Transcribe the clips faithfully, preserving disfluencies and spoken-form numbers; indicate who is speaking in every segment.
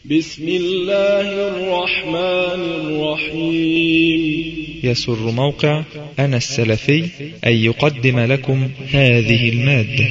Speaker 1: بسم الله الرحمن الرحيم.
Speaker 2: يسر موقع أنا السلفي أن يقدم لكم هذه المادة.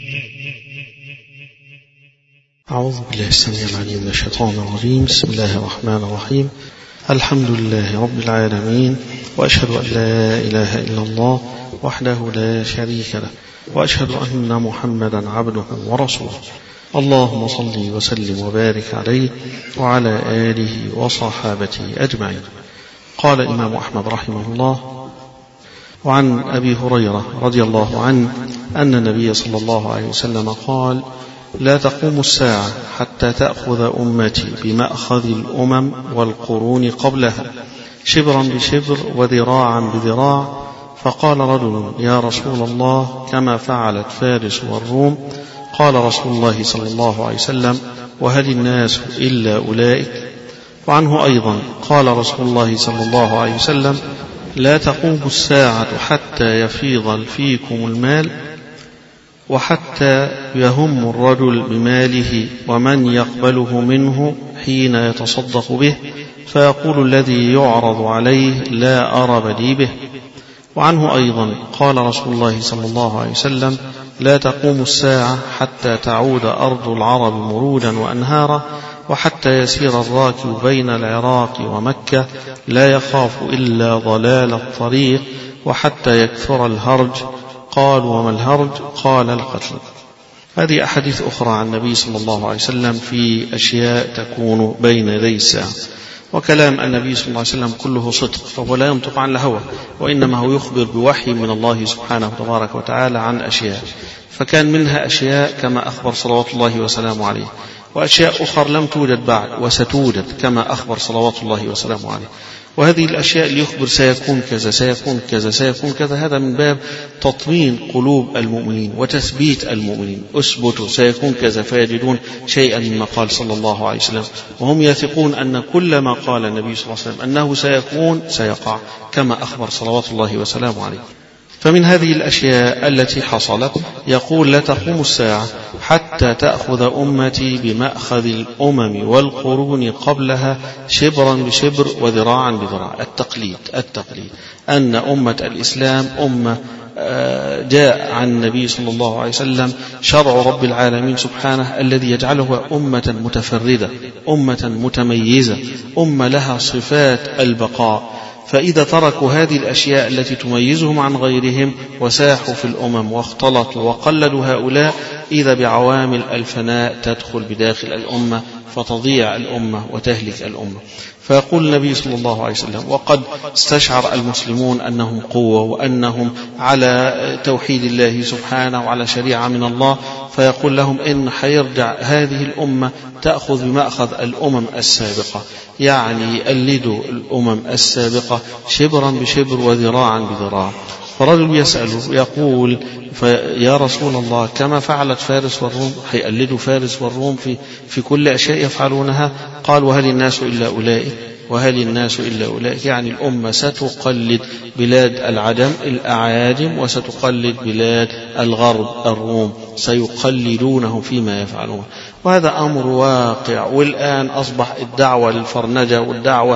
Speaker 3: أعوذ بالله السميع العليم من الشيطان الرجيم. بسم الله الرحمن الرحيم. الحمد لله رب العالمين، وأشهد أن لا إله إلا الله وحده لا شريك له، وأشهد أن محمدا عبده ورسوله. اللهم صل وسلم وبارك عليه وعلى آله وصحابته أجمعين. قال الإمام أحمد رحمه الله: وعن أبي هريرة رضي الله عنه أن النبي صلى الله عليه وسلم قال: لا تقوم الساعة حتى تأخذ أمتي بمأخذ الأمم والقرون قبلها، شبرا بشبر وذراعا بذراع. فقال رجل: يا رسول الله، كما فعلت فارس والروم؟ قال رسول الله صلى الله عليه وسلم: وهل الناس إلا أولئك؟ وعنه أيضا قال رسول الله صلى الله عليه وسلم: لا تقوم الساعة حتى يفيض فيكم المال، وحتى يهم الرجل بماله ومن يقبله منه حين يتصدق به، فيقول الذي يعرض عليه: لا أرب لي به. وعنه أيضا قال رسول الله صلى الله عليه وسلم: لا تقوم الساعة حتى تعود أرض العرب مرودا وأنهارا، وحتى يسير الراكب بين العراق ومكة لا يخاف إلا ضلال الطريق، وحتى يكثر الهرج. قال: وما الهرج؟ قال: القتل. هذه أحاديث أخرى عن النبي صلى الله عليه وسلم في أشياء تكون بين يدي الساعة. وكلام النبي صلى الله عليه وسلم كله صدق، فهو لا ينطق عن الهوى، وإنما هو يخبر بوحي من الله سبحانه تبارك وتعالى عن أشياء، فكان منها أشياء كما أخبر صلوات الله وسلامه عليه، وأشياء أخرى لم توجد بعد وستوجد كما أخبر صلوات الله وسلامه عليه. وهذه الأشياء اللي يخبر سيكون كذا سيكون كذا سيكون كذا، هذا من باب تطمين قلوب المؤمنين وتثبيت المؤمنين. أثبتوا سيكون كذا، فيجدون شيئا مما قال صلى الله عليه وسلم، وهم يثقون أن كل ما قال النبي صلى الله عليه وسلم أنه سيكون سيقع كما أخبر صلوات الله وسلامه عليه. فمن هذه الأشياء التي حصلت يقول: لا تقوم الساعة حتى تأخذ أمتي بمأخذ الأمم والقرون قبلها، شبرا بشبر وذراعا بذراع. التقليد التقليد أن أمة الإسلام أمة جاء عن النبي صلى الله عليه وسلم شرع رب العالمين سبحانه الذي يجعله أمة متفردة، أمة متميزة، أمة لها صفات البقاء. فإذا تركوا هذه الأشياء التي تميزهم عن غيرهم وساحوا في الأمم واختلطوا وقلدوا هؤلاء، إذا بعوامل الفناء تدخل بداخل الأمة فتضيع الأمة وتهلك الأمة. فيقول النبي صلى الله عليه وسلم، وقد استشعر المسلمون أنهم قوة وأنهم على توحيد الله سبحانه وعلى شريعة من الله، فيقول لهم إن حيرجع هذه الأمة تأخذ بمأخذ الأمم السابقة، يعني يقلدوا الأمم السابقة شبرا بشبر وذراعا بذراع. فرجل يسأل يقول: يا رسول الله، كما فعلت فارس والروم؟ هيقلدوا فارس والروم في, في كل أشياء يفعلونها؟ قال: وهل الناس إلا أولئك؟ وهل الناس إلا أولئك؟ يعني الأمة ستقلد بلاد العجم الأعاجم، وستقلد بلاد الغرب الروم، سيقلدونه فيما يفعلون. وهذا أمر واقع. والآن أصبح الدعوة للفرنجة والدعوة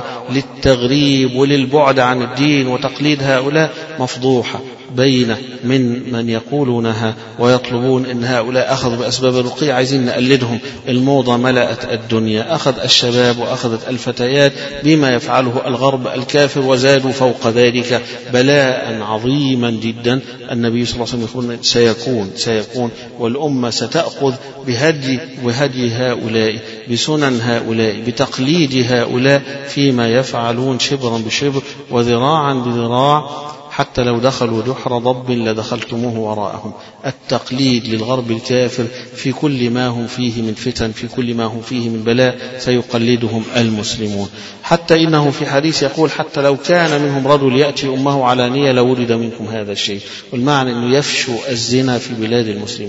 Speaker 3: للتغريب وللبعد عن الدين وتقليد هؤلاء مفضوحة بين من من يقولونها ويطلبون إن هؤلاء أخذوا بأسباب الرقي، عايزين نقلدهم. الموضة ملأت الدنيا، أخذ الشباب وأخذت الفتيات بما يفعله الغرب الكافر، وزادوا فوق ذلك بلاء عظيما جدا. النبي صلى الله عليه وسلم يقول: سيكون سيكون والأمة ستأخذ بهدي وهدي هؤلاء، بسنن هؤلاء، بتقليد هؤلاء فيما يفعلون، شبرا بشبر وذراعا بذراع، حتى لو دخلوا جحر ضب لدخلتموه وراءهم. التقليد للغرب الكافر في كل ما هم فيه من فتن، في كل ما هم فيه من بلاء، سيقلدهم المسلمون. حتى إنه في حديث يقول: حتى لو كان منهم رجل يأتي أمه علانية لولد منكم هذا الشيء. والمعنى أنه يفشو الزنا في بلاد المسلمين.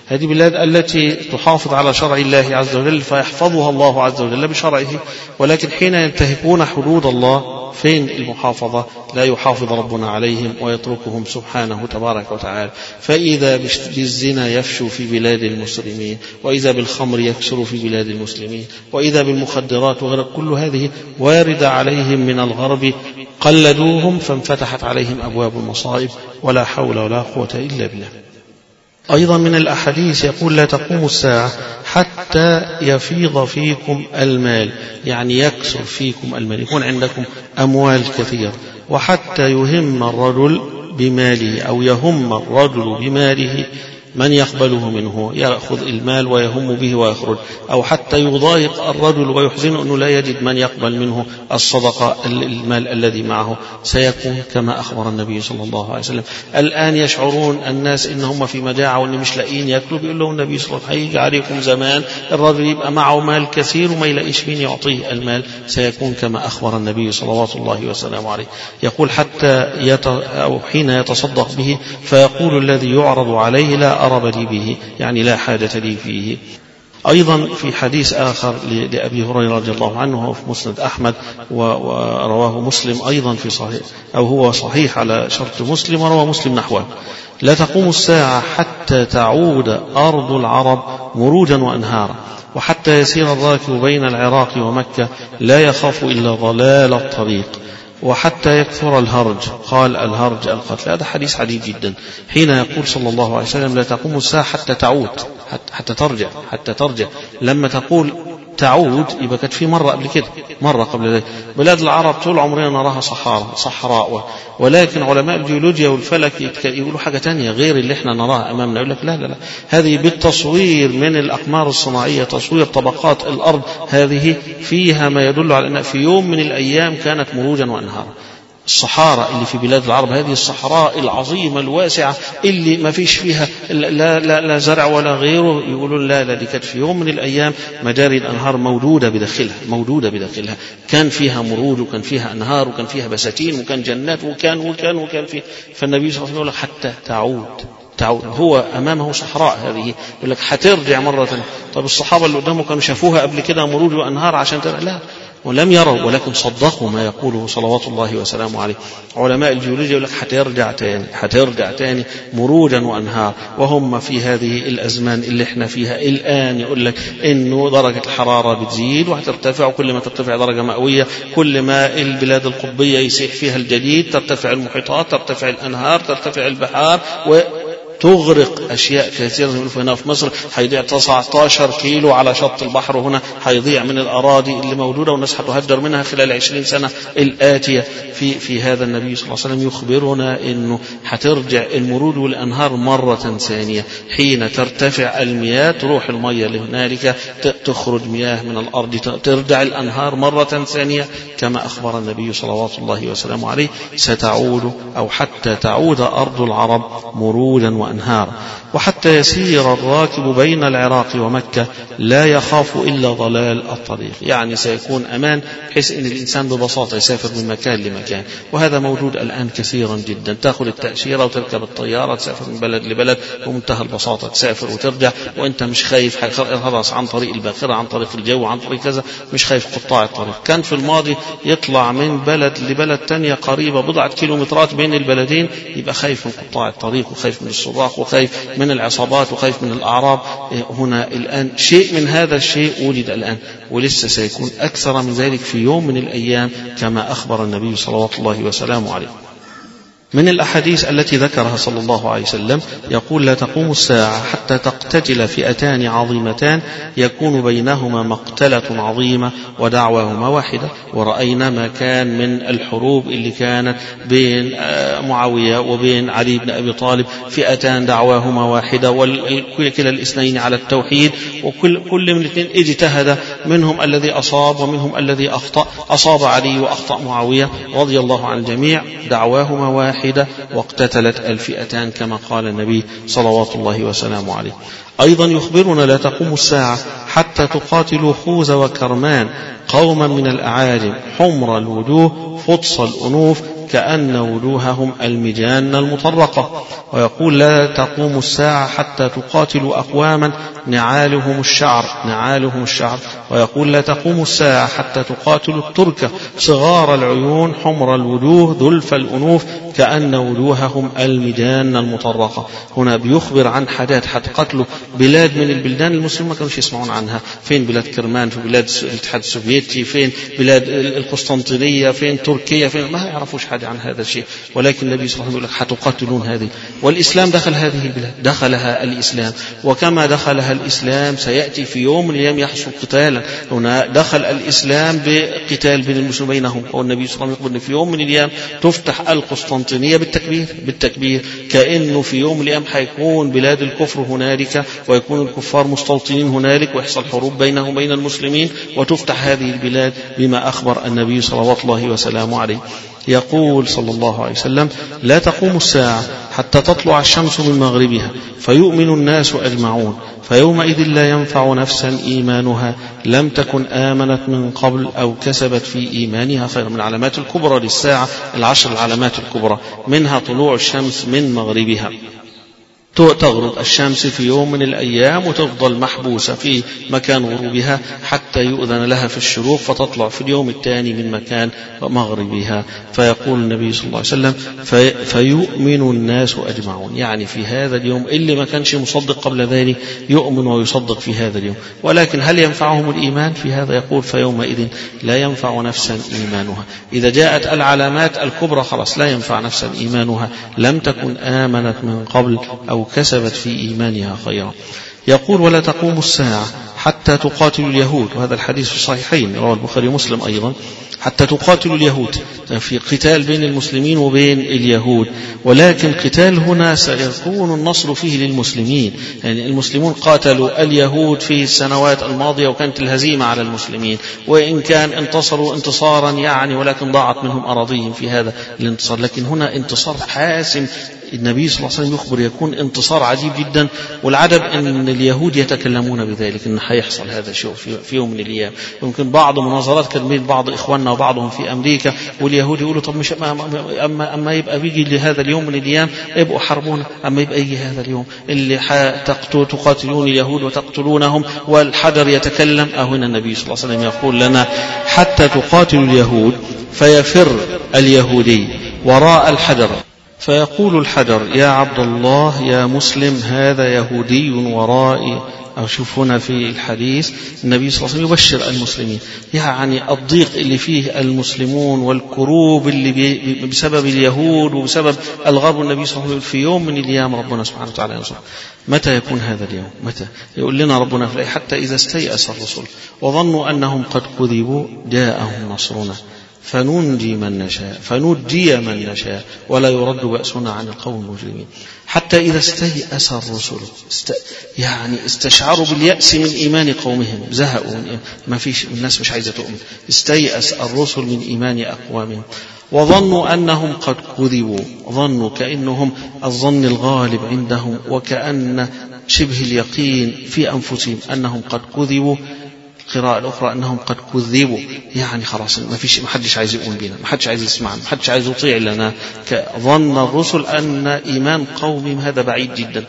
Speaker 3: هذه بلاد التي تحافظ على شرع الله عز وجل فيحفظها الله عز وجل بشرعه، ولكن حين ينتهكون حدود الله فين المحافظة؟ لا يحافظ ربنا عليهم ويتركهم سبحانه تبارك وتعالى. فإذا بالزنا يفشو في بلاد المسلمين، وإذا بالخمر يكسر في بلاد المسلمين، وإذا بالمخدرات وغير كل هذه واردة عليهم من الغرب، قلدوهم فانفتحت عليهم أبواب المصائب ولا حول ولا قوة إلا بالله. أيضا من الأحاديث يقول لا تقوم الساعة حتى يفيض فيكم المال، يعني يكثر فيكم المال، يكون عندكم أموال كثيرة، وحتى يهم الرجل بماله أو يهم الرجل بماله من يقبله منه، يأخذ المال ويهم به ويخرج، أو حتى يضايق الرجل ويحزنه أنه لا يجد من يقبل منه الصدقة المال الذي معه. سيكون كما أخبر النبي صلى الله عليه وسلم. الآن يشعرون الناس إنهم في مجاعة وإن مش لاقين يأكلوا، بيقول لهم النبي صلى الله عليه وسلم هيجي عليكم زمان الرجل يبقى معه مال كثير وما يلاقيش مين يعطيه المال. سيكون كما أخبر النبي صلوات الله وسلامه عليه. يقول حتى يت... أو حين يتصدق به فيقول الذي يعرض عليه لا أرب لي به، يعني لا حاجة لي فيه. أيضا في حديث آخر لأبي هريرة رضي الله عنه في مسند أحمد ورواه مسلم أيضا في صحيح، أو هو صحيح على شرط مسلم ورواه مسلم نحوه: لا تقوم الساعة حتى تعود أرض العرب مروجا وأنهارا، وحتى يسير الراكب بين العراق ومكة لا يخاف إلا ضلال الطريق، وحتى يكثر الهرج. قال الهرج القتل. هذا حديث عديد جدا. حين يقول صلى الله عليه وسلم لا تقوم الساعة حتى تعود، حتى ترجع، حتى ترجع. لما تقول تعود يبقى كانت في مرة قبل كده، مرة قبل ذلك. بلاد العرب طول عمرنا نراها صحراء صحراء، ولكن علماء الجيولوجيا والفلك يقولوا حاجة تانية غير اللي احنا نراها أمامنا. يقول لك لا لا لا، هذه بالتصوير من الأقمار الصناعية، تصوير طبقات الأرض، هذه فيها ما يدل على أن في يوم من الأيام كانت مروجا وأنهارا. الصحراء اللي في بلاد العرب، هذه الصحراء العظيمة الواسعة اللي ما فيش فيها لا, لا, لا زرع ولا غيره، يقولون لا لا دي كانت في يوم من الأيام مجاري الأنهار موجودة بداخلها، موجودة بداخلها، كان فيها مروج وكان فيها أنهار وكان فيها بساتين وكان جنات وكان وكان وكان فيه. فالنبي صلى الله عليه وسلم يقول حتى تعود تعود، هو أمامه صحراء هذه، يقول لك حترجع مرة ثانية. طب الصحابة اللي قدامه كانوا شافوها قبل كده مروج وأنهار عشان ترجع؟ لا، ولم يروا، ولكن صدقوا ما يقوله صلوات الله وسلامه عليه. علماء الجيولوجيا يقول لك حترجع تاني، حترجع تاني مروجا وأنهار. وهم في هذه الأزمان اللي احنا فيها الآن يقول لك إنه درجة الحرارة بتزيد وهترتفع، وكل ما ترتفع درجة مئوية كل ما البلاد القطبية يسيح فيها الجليد، ترتفع المحيطات، ترتفع الأنهار، ترتفع البحار، و تغرق أشياء كثيرة. هنا في مصر هيضيع تسعة عشر كيلو على شط البحر، وهنا هيضيع من الأراضي اللي موجودة والناس هتهجر منها خلال عشرين سنة الآتية. في في هذا النبي صلى الله عليه وسلم يخبرنا إنه هترجع المروج والأنهار مرة ثانية. حين ترتفع المياه تروح المياه لهنالك، تخرج مياه من الأرض، ترجع الأنهار مرة ثانية كما أخبر النبي صلوات الله وسلامه عليه. ستعود أو حتى تعود أرض العرب مروجا وأنهار، وحتى يسير الراكب بين العراق ومكة لا يخاف إلا ضلال الطريق، يعني سيكون أمان بحيث أن الإنسان ببساطة يسافر من مكان لمكان. وهذا موجود الآن كثيرا جدا، تأخذ التأشيرة وتركب الطيارة تسافر من بلد لبلد بمنتهى البساطة، تسافر وترجع وأنت مش خايف خلاص عن طريق الباخرة، عن طريق الجو، عن طريق كذا، مش خايف قطاع الطريق. كان في الماضي يطلع من بلد لبلد تانية قريبة بضعة كيلومترات بين البلدين، يبقى خايف من قطاع الطريق وخايف من الصراخ وخايف من العصابات وخايف من الأعراب. هنا الآن شيء من هذا الشيء ولد الآن، ولسه سيكون أكثر من ذلك في يوم من الأيام كما أخبر النبي صلوات الله وسلامه عليه. من الأحاديث التي ذكرها صلى الله عليه وسلم يقول لا تقوم الساعة حتى تقتتل فئتان عظيمتان يكون بينهما مقتلة عظيمة ودعواهما واحدة. ورأينا ما كان من الحروب اللي كانت بين معاوية وبين علي بن أبي طالب، فئتان دعواهما واحدة وكلا الاثنين على التوحيد، وكل كل من الاثنين اجتهد، منهم الذي أصاب ومنهم الذي أخطأ، أصاب علي وأخطأ معاوية رضي الله عن الجميع، دعواهما واحدة واقتتلت الفئتان كما قال النبي صلوات الله وسلامه عليه. أيضا يخبرنا لا تقوم الساعة حتى تقاتلوا خوذ وكرمان قوما من الأعاجم حمر الوجوه فطس الأنوف كأن وجوههم المجان المطرقة. ويقول لا تقوم الساعة حتى تقاتل أقواما نعالهم الشعر نعالهم الشعر ويقول لا تقوم الساعة حتى تقاتل الترك صغار العيون حمر الوجوه ذلف الأنوف كأن وجوههم المجان المطرقة. هنا بيخبر عن حاجات حتقتلوا بلاد من البلدان المسلمين ما كانوش يسمعون عنها. فين بلاد كرمان، في بلاد الاتحاد السوفيتي، فين بلاد القسطنطينية، فين تركيا، فين ما يعرفوش حاجة عن هذا الشيء. ولكن النبي صلى الله عليه وسلم يقول لك حتقاتلون هذه. والإسلام دخل هذه البلاد، دخلها الإسلام، وكما دخلها الإسلام سيأتي في يوم من الأيام يحصل قتالا. هنا دخل الإسلام بقتال بين المسلمين بينهم. والنبي صلى الله عليه وسلم يقول في يوم من الأيام تفتح القسطنطينية بالتكبير بالتكبير كأنه في يوم من الأيام حيكون بلاد الكفر هنالك ويكون الكفار مستوطنين هنالك ويحصل حروب بينهم وبين المسلمين وتفتح هذه البلاد بما أخبر النبي صلى الله عليه وسلم عليه. يقول صلى الله عليه وسلم لا تقوم الساعة حتى تطلع الشمس من مغربها فيؤمن الناس أجمعون فيومئذ لا ينفع نفسا إيمانها لم تكن آمنت من قبل أو كسبت في إيمانها خيرا. من العلامات الكبرى للساعة العشر العلامات الكبرى، منها طلوع الشمس من مغربها. تغرب الشمس في يوم من الأيام وتفضل محبوسة في مكان غروبها حتى يؤذن لها في الشروق فتطلع في اليوم الثاني من مكان مغربها. فيقول النبي صلى الله عليه وسلم في فيؤمن الناس أجمعون، يعني في هذا اليوم اللي ما كانش مصدق قبل ذلك يؤمن ويصدق في هذا اليوم. ولكن هل ينفعهم الإيمان في هذا؟ يقول فيومئذ لا ينفع نفسا إيمانها. إذا جاءت العلامات الكبرى خلاص لا ينفع نفسا إيمانها لم تكن آمنت من قبل أو كسبت في إيمانها خيرا. يقول ولا تقوم الساعة حتى تقاتل اليهود، وهذا الحديث في الصحيحين رواه البخاري ومسلم أيضا، حتى تقاتل اليهود، في قتال بين المسلمين وبين اليهود. ولكن قتال هنا سيكون النصر فيه للمسلمين، يعني المسلمون قاتلوا اليهود في السنوات الماضية وكانت الهزيمة على المسلمين، وإن كان انتصروا انتصارا يعني ولكن ضاعت منهم أراضيهم في هذا الانتصار. لكن هنا انتصار حاسم النبي صلى الله عليه وسلم يخبر يكون انتصار عجيب جدا. والعجب أن اليهود يتكلمون بذلك أن حيحصل هذا الشيء في يوم من الأيام. يمكن بعض مناظرات كان بين بعض إخواننا وبعضهم في أمريكا واليهود يقولوا طب مش أما, أما يبقى بيجي لهذا اليوم من الأيام يبقوا حربونا، أما يبقى يجي هذا اليوم اللي تقاتلون اليهود وتقتلونهم والحجر يتكلم. أهنا النبي صلى الله عليه وسلم يقول لنا حتى تقاتل اليهود فيفر اليهودي وراء الحجر فيقول الحجر يا عبد الله يا مسلم هذا يهودي ورائي. أشوف هنا في الحديث النبي صلى الله عليه وسلم يبشر المسلمين، يعني الضيق اللي فيه المسلمون والكروب اللي بسبب اليهود وبسبب الغرب. النبي صلى الله عليه وسلم في يوم من الأيام ربنا سبحانه وتعالى ينصر. متى يكون هذا اليوم؟ متى يقول لنا ربنا في الآية حتى إذا استيأس الرسل وظنوا أنهم قد كذبوا جاءهم نصرنا فننجي من نشاء فنجي من نشاء ولا يرد بأسنا عن القوم المجرمين. حتى إذا استيأس الرسل است... يعني استشعروا باليأس من إيمان قومهم، زهقوا ما فيش الناس مش عايزة تؤمن. استيأس الرسل من إيمان أقوامهم وظنوا أنهم قد كذبوا، ظنوا كأنهم الظن الغالب عندهم وكأن شبه اليقين في أنفسهم أنهم قد كذبوا. القراءة الأخرى أنهم قد كذبوا، يعني خلاص ما فيش ما حدش عايز يؤمن بنا، ما حدش عايز يسمعنا، ما حدش عايز يطيع لنا. ظن الرسل أن إيمان قومهم هذا بعيد جدا.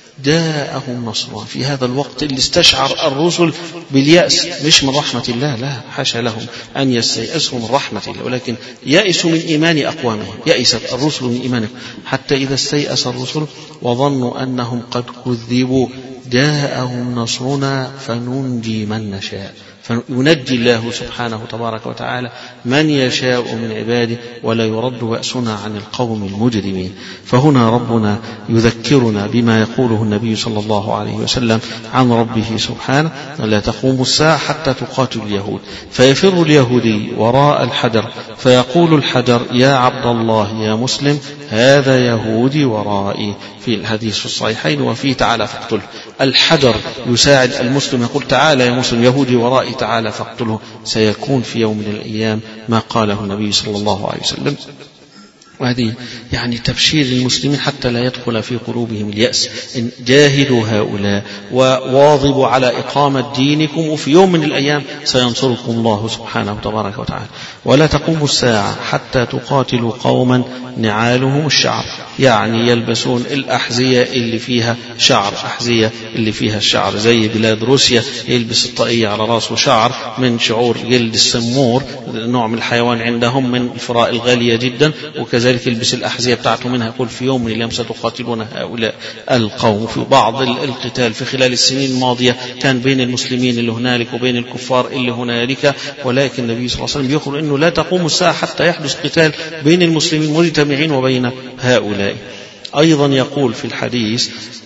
Speaker 3: جاءهم نصرنا في هذا الوقت اللي استشعر الرسل باليأس، مش من رحمة الله، لا حاشا لهم أن يستيأسوا من رحمة الله، ولكن يأسوا من إيمان أقوامهم. يأست الرسل من إيمانهم حتى إذا استيأس الرسل وظنوا أنهم قد كذبوا جاءهم نصرنا فننجي من نشاء. فينجي الله سبحانه تبارك وتعالى من يشاء من عباده ولا يرد بأسنا عن القوم المجرمين. فهنا ربنا يذكرنا بما يقوله النبي صلى الله عليه وسلم عن ربه سبحانه لا تقوم الساعة حتى تقاتل اليهود فيفر اليهودي وراء الحجر فيقول الحجر يا عبد الله يا مسلم هذا يهودي ورائي، في الحديث في الصحيحين وفيه تعالى فاقتله. الحجر يساعد المسلم يقول تعالى يا مسلم يهودي ورائي تعالى فاقتله. سيكون في يوم من الأيام ما قاله النبي صلى الله عليه وسلم وهذه يعني تبشير المسلمين حتى لا يدخل في قلوبهم اليأس. إن جاهدوا هؤلاء وواظبوا على إقامة دينكم وفي يوم من الأيام سينصركم الله سبحانه وتبارك وتعالى. ولا تقوم الساعة حتى تقاتلوا قوما نعالهم الشعر، يعني يلبسون الأحذية اللي فيها شعر، أحذية اللي فيها الشعر، زي بلاد روسيا يلبس الطاقية على رأسه شعر من شعور جلد السمور، نوع من الحيوان عندهم من الفراء الغالية جدا، وكذلك يلبس الأحذية بتاعته منها. يقول في يوم من الأيام ستقاتلون هؤلاء القوم. في بعض القتال في خلال السنين الماضية كان بين المسلمين اللي هنالك وبين الكفار اللي هنالك، ولكن النبي صلى الله عليه وسلم يخبر أنه لا تقوم الساعة حتى يحدث قتال بين المسلمين مجتمعين وبين هؤلاء. أيضا يقول في الحديث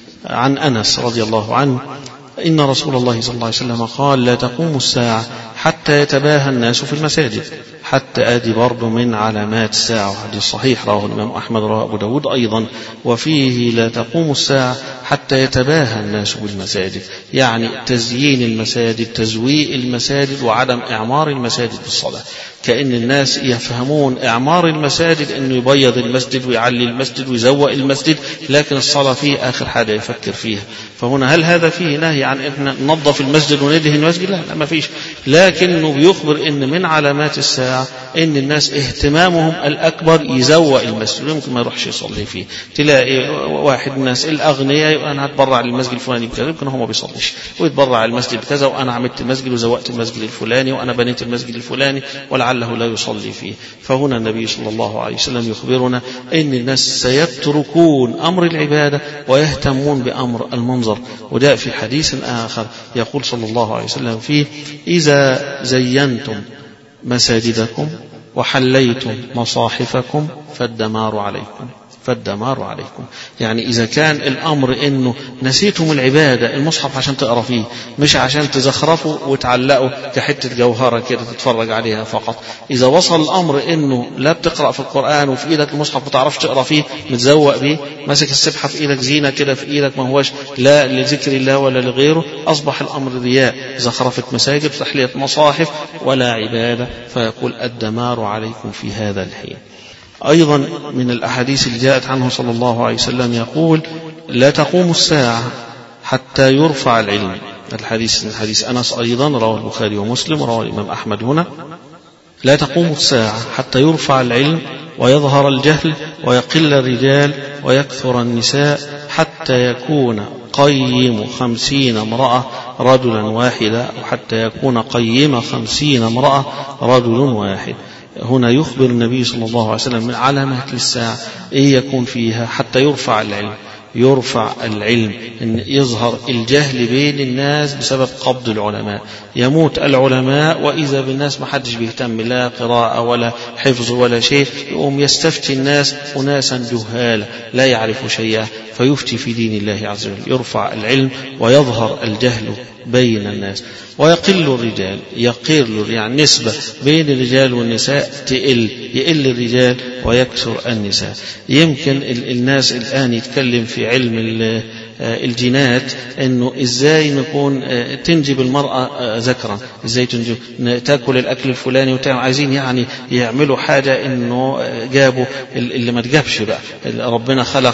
Speaker 3: عن أنس رضي الله عنه إن رسول الله صلى الله عليه وسلم قال لا تقوم الساعة حتى يتباهى الناس في المساجد، حتى آدي برضو من علامات الساعة، وحديث صحيح رواه الإمام أحمد رواه أبو داود أيضا. وفيه لا تقوم الساعة حتى يتباهى الناس بالمساجد، يعني تزيين المساجد، تزويء المساجد، وعدم إعمار المساجد بالصلاة. كأن الناس يفهمون إعمار المساجد أنه يبيض المسجد ويعلي المسجد ويزوء المسجد، لكن الصلاة فيه آخر حاجة يفكر فيها. فهنا هل هذا فيه نهي عن أن ننظف المسجد وندهن المسجد؟ لا, لا ما فيش، لكنه بيخبر أن من علامات الساعة أن الناس اهتمامهم الأكبر يزوء المسجد، يمكن ما يروحش يصلي فيه. تلاقي واحد من الناس الأغنياء أنا هتبرع للمسجد الفلاني بكذا، يمكن هو ما بيصليش، ويتبرع المسجد بكذا، وأنا عملت المسجد وزوقت المسجد الفلاني، وأنا بنيت المسجد الفلاني، ولعله لا يصلي فيه. فهنا النبي صلى الله عليه وسلم يخبرنا أن الناس سيتركون أمر العبادة ويهتمون بأمر المنظر. وجاء في حديث آخر يقول صلى الله عليه وسلم فيه إذا زينتم مساجدكم وحليتم مصاحفكم فالدمار عليكم، فالدمار عليكم. يعني إذا كان الأمر إنه نسيتم العبادة، المصحف عشان تقرأ فيه مش عشان تزخرفوا وتعلقوا كحتة جوهرة كده تتفرج عليها فقط، إذا وصل الأمر إنه لا بتقرأ في القرآن وفي إيدك المصحف ما تعرفش تقرأ فيه، متزوق بيه، ماسك السبحة في إيدك، زينة كده في إيدك، ما هوش لا لذكر الله ولا لغيره، أصبح الأمر رياء، زخرفة مساجد، تحلية مصاحف، ولا عبادة. فيقول الدمار عليكم في هذا الحين. أيضا من الأحاديث اللي جاءت عنه صلى الله عليه وسلم يقول لا تقوم الساعة حتى يرفع العلم. الحديث من حديث أنس أيضا رواه البخاري ومسلم ورواه الإمام أحمد. هنا لا تقوم الساعة حتى يرفع العلم ويظهر الجهل ويقل الرجال ويكثر النساء حتى يكون قيم خمسين امرأة رجلا واحدا، أو حتى يكون قيم خمسين امرأة رجل واحد. هنا يخبر النبي صلى الله عليه وسلم من علامات الساعة إيه يكون فيها حتى يرفع العلم، يرفع العلم، إن يظهر الجهل بين الناس بسبب قبض العلماء، يموت العلماء وإذا بالناس ما حدش بيهتم لا قراءة ولا حفظ ولا شيء، يقوم يستفتي الناس أناسا جهالا لا يعرفوا شيئا فيفتي في دين الله عز وجل. يرفع العلم ويظهر الجهل بين الناس ويقل الرجال، يقل يعني نسبة بين الرجال والنساء تقل، يقل الرجال ويكثر النساء. يمكن الناس الآن يتكلم في علم الجينات انه ازاي نكون تنجب المرأة ذكرا، ازاي تنجب تاكل الاكل الفلاني وتعمل، عايزين يعني يعملوا حاجة انه جابوا اللي ما تجابش بقى. ربنا خلق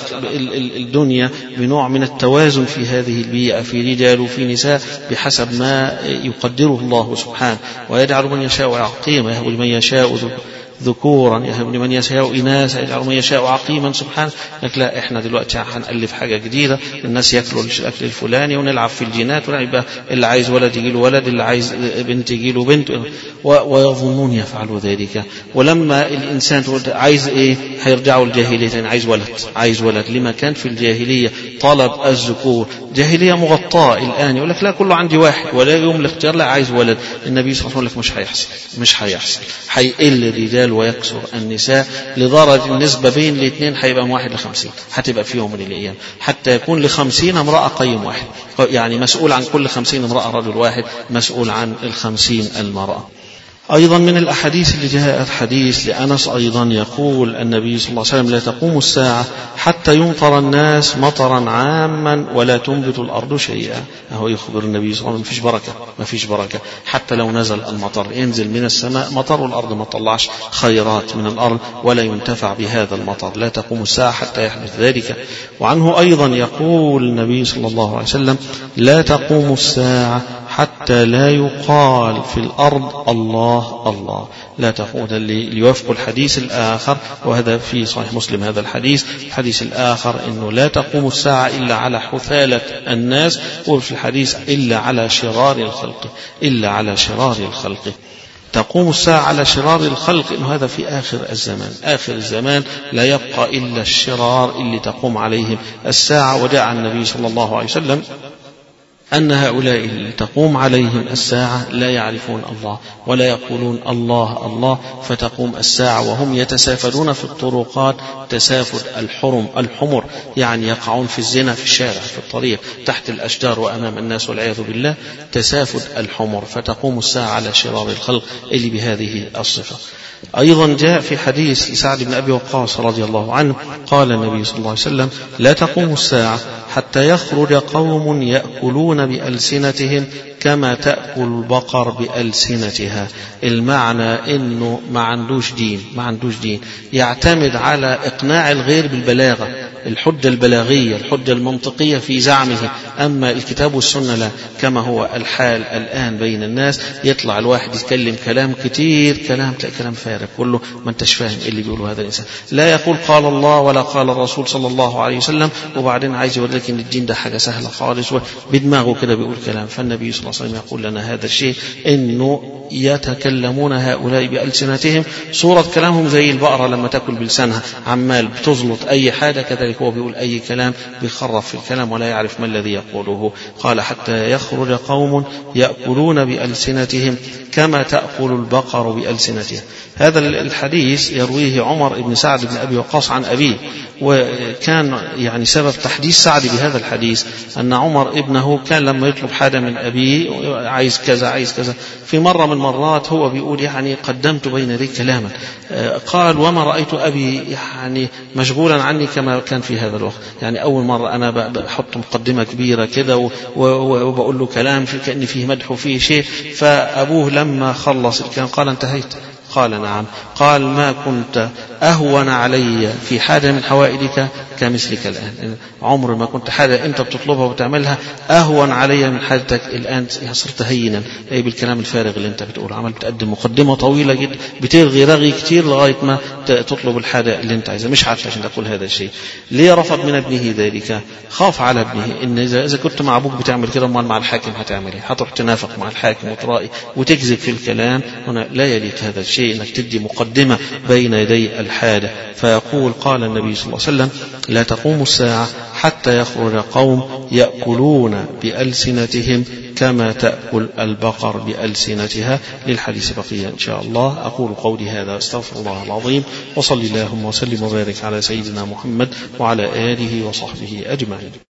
Speaker 3: الدنيا بنوع من التوازن في هذه البيئة، في رجال وفي نساء بحسب ما يقدره الله سبحانه، ويجعل من يشاء عقيما، يهب لمن يشاء ذكورا، يهب لمن يشاء إناثا، يجعل من يشاء عقيما سبحانه. لكن لا، احنا دلوقتي هنألف حاجة جديدة، الناس يأكلوا الأكل الفلاني ونلعب في الجينات، ونبقى اللي عايز ولد يجي له ولد، اللي عايز بنت يجي له بنت، ويظنون يفعلوا ذلك. ولما الإنسان عايز إيه هيرجعوا الجاهلية، عايز ولد، عايز ولد، لما كان في الجاهلية طلب الذكور، جاهلية مغطاة. الآن يقول لك لا كله عندي واحد، ولا يوم الاختيار لا عايز ولد. النبي صلى الله عليه وسلم مش هيحصل، مش هيحصل، هيقل الرجال ويكثر النساء، لدرجة النسبة بين الاثنين هيبقى من واحد لخمسين، هتبقى في يوم من الأيام حتى يكون لخمسين امرأة قيم واحد، يعني مسؤول عن كل خمسين امرأة رجل واحد، مسؤول عن الخمسين المرأة. أيضا من الأحاديث اللي جاءت حديث لأنس أيضا يقول النبي صلى الله عليه وسلم لا تقوم الساعة حتى يمطر الناس مطرا عاما ولا تنبت الأرض شيئا. هو يخبر النبي صلى الله عليه وسلم ما فيش بركة ما فيش بركة حتى لو نزل المطر ينزل من السماء مطر والأرض ما تطلعش خيرات من الأرض ولا ينتفع بهذا المطر. لا تقوم الساعة حتى يحدث ذلك. وعنه أيضا يقول النبي صلى الله عليه وسلم لا تقوم الساعة حتى لا يقال في الأرض الله الله. لا تقوم ليوافق الحديث الآخر وهذا في صحيح مسلم هذا الحديث. الحديث الآخر إنه لا تقوم الساعة إلا على حثالة الناس وفي الحديث إلا على شرار الخلق إلا على شرار الخلق. تقوم الساعة على شرار الخلق إنه هذا في آخر الزمان. آخر الزمان لا يبقى إلا الشرار اللي تقوم عليهم الساعة. ودعا النبي صلى الله عليه وسلم أن هؤلاء اللي تقوم عليهم الساعة لا يعرفون الله ولا يقولون الله الله فتقوم الساعة وهم يتسافدون في الطرقات تسافد الحرم الحمر يعني يقعون في الزنا في الشارع في الطريق تحت الأشجار وأمام الناس والعياذ بالله تسافد الحمر. فتقوم الساعة على شرار الخلق اللي بهذه الصفة. أيضا جاء في حديث لسعد بن أبي وقاص رضي الله عنه قال النبي صلى الله عليه وسلم لا تقوم الساعة حتى يخرج قوم يأكلون بألسنتهم كما تأكل البقر بألسنتها. المعنى إنه ما عندوش دين ما عندوش دين يعتمد على إقناع الغير بالبلاغة الحجة البلاغية الحجة المنطقية في زعمه. أما الكتاب والسنة لا كما هو الحال الآن بين الناس يطلع الواحد يتكلم كلام كتير كلام كلام فارغ كله ما انتش فاهم اللي بيقوله هذا الإنسان. لا يقول قال الله ولا قال الرسول صلى الله عليه وسلم وبعدين عايز يقول لك إن الدين ده حاجة سهلة خالص بدماغه كده بيقول كلام. فالنبي صلى الله عليه وسلم يقول لنا هذا الشيء إنه يتكلمون هؤلاء بألسنتهم صورة كلامهم زي البقرة لما تأكل بلسانها عمال بتزلط أي حاجة كذلك هو بيقول أي كلام بيخرف في الكلام ولا يعرف ما الذي يقوله. قال حتى يخرج قوم يأكلون بألسنتهم كما تأكل البقر بألسنتها. هذا الحديث يرويه عمر بن سعد بن أبي وقاص عن أبيه. وكان يعني سبب تحديث سعد بهذا الحديث أن عمر ابنه كان لما يطلب حاجة من أبيه عايز كذا عايز كذا في مرة من المرات هو بيقول يعني قدمت بين يدي كلاما قال وما رأيت أبي يعني مشغولا عني كما كان في هذا الوقت. يعني أول مرة أنا بحط مقدمة كبيرة كده وبقول له كلام كأن فيه مدح وفيه شيء. فأبوه لما خلص الكلام قال انتهيت قال نعم. قال ما كنت أهون علي في حاجة من حوائجك كمثلك الآن. عمر ما كنت حاجة أنت بتطلبها وتعملها أهون علي من حاجتك الآن صرت هينا أي بالكلام الفارغ اللي أنت بتقوله. عمل بتقدم مقدمة طويلة جدا بتلغي رغي كتير لغاية ما تطلب الحاجة اللي أنت عايزها مش عارف عشان تقول هذا الشيء. ليه رفض من ابنه ذلك؟ خاف على ابنه إن إذا إذا كنت مع أبوك بتعمل كده مع الحاكم هتعمل إيه؟ هتروح تنافق مع الحاكم وترائي وتكذب في الكلام. هنا لا يليق هذا الشيء إنك تدي مقدمة بين يدي الحاجة. فيقول قال النبي صلى الله عليه وسلم لا تقوم الساعة حتى يخرج قوم يأكلون بألسنتهم كما تأكل البقر بألسنتها. للحديث بقية إن شاء الله. أقول قولي هذا استغفر الله العظيم وصلي اللهم وسلم وبارك على سيدنا محمد وعلى آله وصحبه أجمعين.